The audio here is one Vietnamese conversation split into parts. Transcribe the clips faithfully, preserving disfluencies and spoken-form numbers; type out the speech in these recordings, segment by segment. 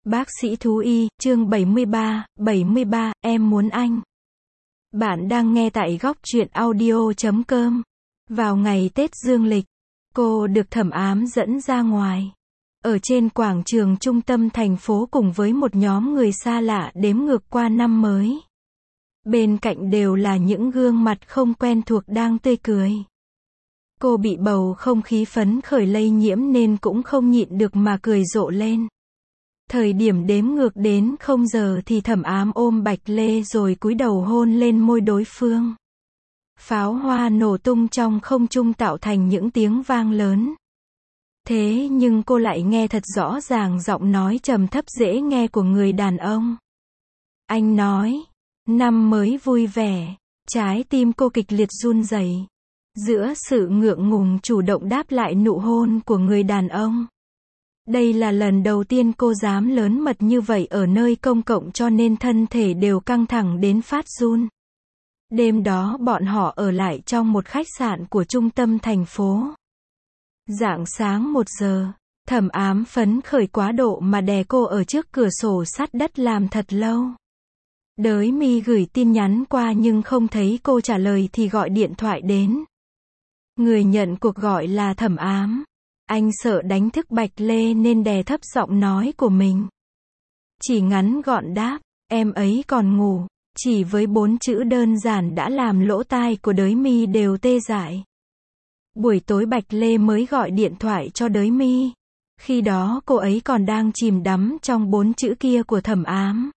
Bác sĩ thú y, chương bảy mươi ba, bảy mươi ba, em muốn anh. Bạn đang nghe tại góc truyện audio chấm com. Vào ngày Tết dương lịch, cô được Thẩm Ám dẫn ra ngoài. Ở trên quảng trường trung tâm thành phố cùng với một nhóm người xa lạ đếm ngược qua năm mới. Bên cạnh đều là những gương mặt không quen thuộc đang tươi cười. Cô bị bầu không khí phấn khởi lây nhiễm nên cũng không nhịn được mà cười rộ lên. Thời điểm đếm ngược đến không giờ thì Thẩm Ám ôm Bạch Lê rồi cúi đầu hôn lên môi đối phương. Pháo hoa nổ tung trong không trung tạo thành những tiếng vang lớn. Thế nhưng cô lại nghe thật rõ ràng giọng nói trầm thấp dễ nghe của người đàn ông. Anh nói, năm mới vui vẻ. Trái tim cô kịch liệt run rẩy. Giữa sự ngượng ngùng chủ động đáp lại nụ hôn của người đàn ông. Đây là lần đầu tiên cô dám lớn mật như vậy ở nơi công cộng cho nên thân thể đều căng thẳng đến phát run. Đêm đó bọn họ ở lại trong một khách sạn của trung tâm thành phố. Rạng sáng một giờ, Thẩm Ám phấn khởi quá độ mà đè cô ở trước cửa sổ sát đất làm thật lâu. Đới Mi gửi tin nhắn qua nhưng không thấy cô trả lời thì gọi điện thoại đến. Người nhận cuộc gọi là Thẩm Ám. Anh sợ đánh thức Bạch Lê nên đè thấp giọng nói của mình. Chỉ ngắn gọn đáp, em ấy còn ngủ. Chỉ với bốn chữ đơn giản đã làm lỗ tai của Đới Mi đều tê dại. Buổi tối Bạch Lê mới gọi điện thoại cho Đới Mi. Khi đó cô ấy còn đang chìm đắm trong bốn chữ kia của Thẩm Ám.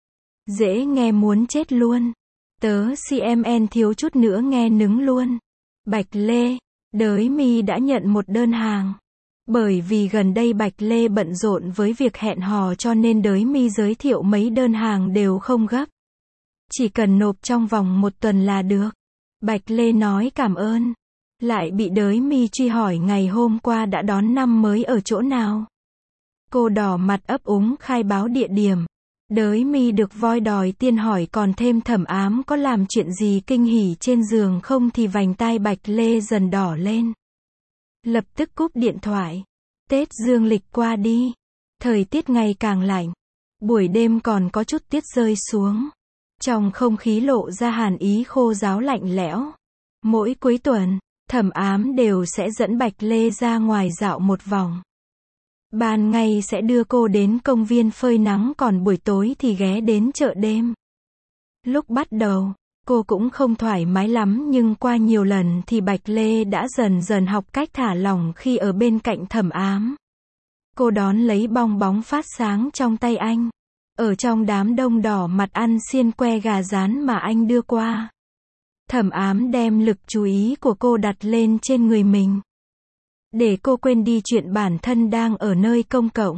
Dễ nghe muốn chết luôn. Tớ xê em en thiếu chút nữa nghe nứng luôn. Bạch Lê, Đới Mi đã nhận một đơn hàng. Bởi vì gần đây Bạch Lê bận rộn với việc hẹn hò cho nên Đới Mi giới thiệu mấy đơn hàng đều không gấp. Chỉ cần nộp trong vòng một tuần là được. Bạch Lê nói cảm ơn. Lại bị Đới Mi truy hỏi ngày hôm qua đã đón năm mới ở chỗ nào. Cô đỏ mặt ấp úng khai báo địa điểm. Đới Mi được voi đòi tiền hỏi còn thêm Thẩm Ám có làm chuyện gì kinh hỉ trên giường không thì vành tai Bạch Lê dần đỏ lên. Lập tức cúp điện thoại. Tết dương lịch qua đi. Thời tiết ngày càng lạnh. Buổi đêm còn có chút tuyết rơi xuống. Trong không khí lộ ra hàn ý khô ráo lạnh lẽo. Mỗi cuối tuần, Thẩm Ám đều sẽ dẫn Bạch Lê ra ngoài dạo một vòng. Ban ngày sẽ đưa cô đến công viên phơi nắng còn buổi tối thì ghé đến chợ đêm. Lúc bắt đầu, cô cũng không thoải mái lắm nhưng qua nhiều lần thì Bạch Lê đã dần dần học cách thả lỏng khi ở bên cạnh Thẩm Ám. Cô đón lấy bong bóng phát sáng trong tay anh. Ở trong đám đông đỏ mặt ăn xiên que gà rán mà anh đưa qua. Thẩm Ám đem lực chú ý của cô đặt lên trên người mình. Để cô quên đi chuyện bản thân đang ở nơi công cộng.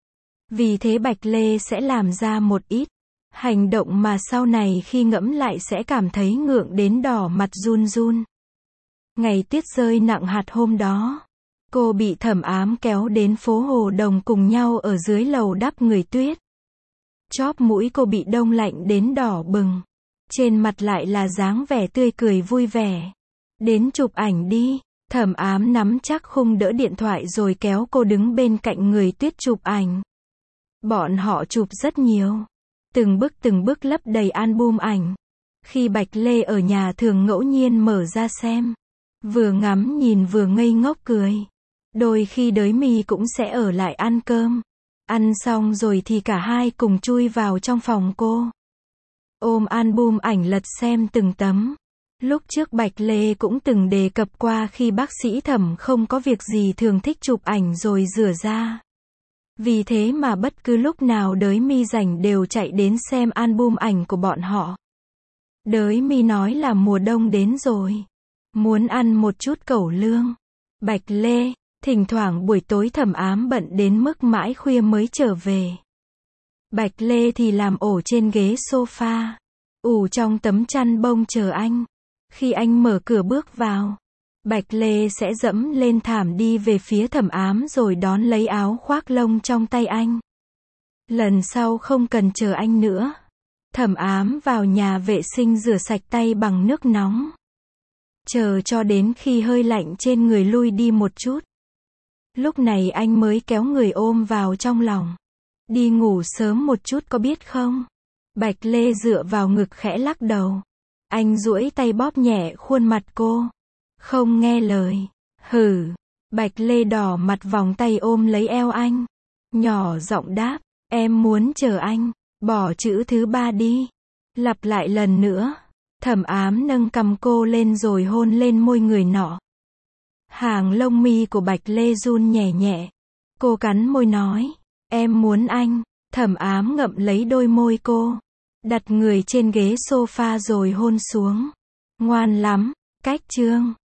Vì thế Bạch Lê sẽ làm ra một ít hành động mà sau này khi ngẫm lại sẽ cảm thấy ngượng đến đỏ mặt run run. Ngày tuyết rơi nặng hạt hôm đó, cô bị Thẩm Ám kéo đến phố Hồ Đồng cùng nhau ở dưới lầu đắp người tuyết. Chóp mũi cô bị đông lạnh đến đỏ bừng. Trên mặt lại là dáng vẻ tươi cười vui vẻ. Đến chụp ảnh đi. Thẩm Ám nắm chắc khung đỡ điện thoại rồi kéo cô đứng bên cạnh người tuyết chụp ảnh. Bọn họ chụp rất nhiều. Từng bức từng bức lấp đầy album ảnh. Khi Bạch Lê ở nhà thường ngẫu nhiên mở ra xem. Vừa ngắm nhìn vừa ngây ngốc cười. Đôi khi Đới Mi cũng sẽ ở lại ăn cơm. Ăn xong rồi thì cả hai cùng chui vào trong phòng cô. Ôm album ảnh lật xem từng tấm. Lúc trước Bạch Lê cũng từng đề cập qua khi bác sĩ Thẩm không có việc gì thường thích chụp ảnh rồi rửa ra. Vì thế mà bất cứ lúc nào Đới Mi rảnh đều chạy đến xem album ảnh của bọn họ. Đới Mi nói là mùa đông đến rồi. Muốn ăn một chút cẩu lương. Bạch Lê, thỉnh thoảng buổi tối Thẩm Ám bận đến mức mãi khuya mới trở về. Bạch Lê thì làm ổ trên ghế sofa. Ủ trong tấm chăn bông chờ anh. Khi anh mở cửa bước vào, Bạch Lê sẽ dẫm lên thảm đi về phía Thẩm Ám rồi đón lấy áo khoác lông trong tay anh. Lần sau không cần chờ anh nữa. Thẩm Ám vào nhà vệ sinh rửa sạch tay bằng nước nóng. Chờ cho đến khi hơi lạnh trên người lui đi một chút. Lúc này anh mới kéo người ôm vào trong lòng. Đi ngủ sớm một chút có biết không? Bạch Lê dựa vào ngực khẽ lắc đầu. Anh duỗi tay bóp nhẹ khuôn mặt cô. Không nghe lời. Hừ. Bạch Lê đỏ mặt vòng tay ôm lấy eo anh. Nhỏ giọng đáp. Em muốn chờ anh. Bỏ chữ thứ ba đi. Lặp lại lần nữa. Thẩm Ám nâng cằm cô lên rồi hôn lên môi người nọ. Hàng lông mi của Bạch Lê run nhẹ nhẹ. Cô cắn môi nói. Em muốn anh. Thẩm Ám ngậm lấy đôi môi cô. Đặt người trên ghế sofa rồi hôn xuống. Ngoan lắm. Cách chương.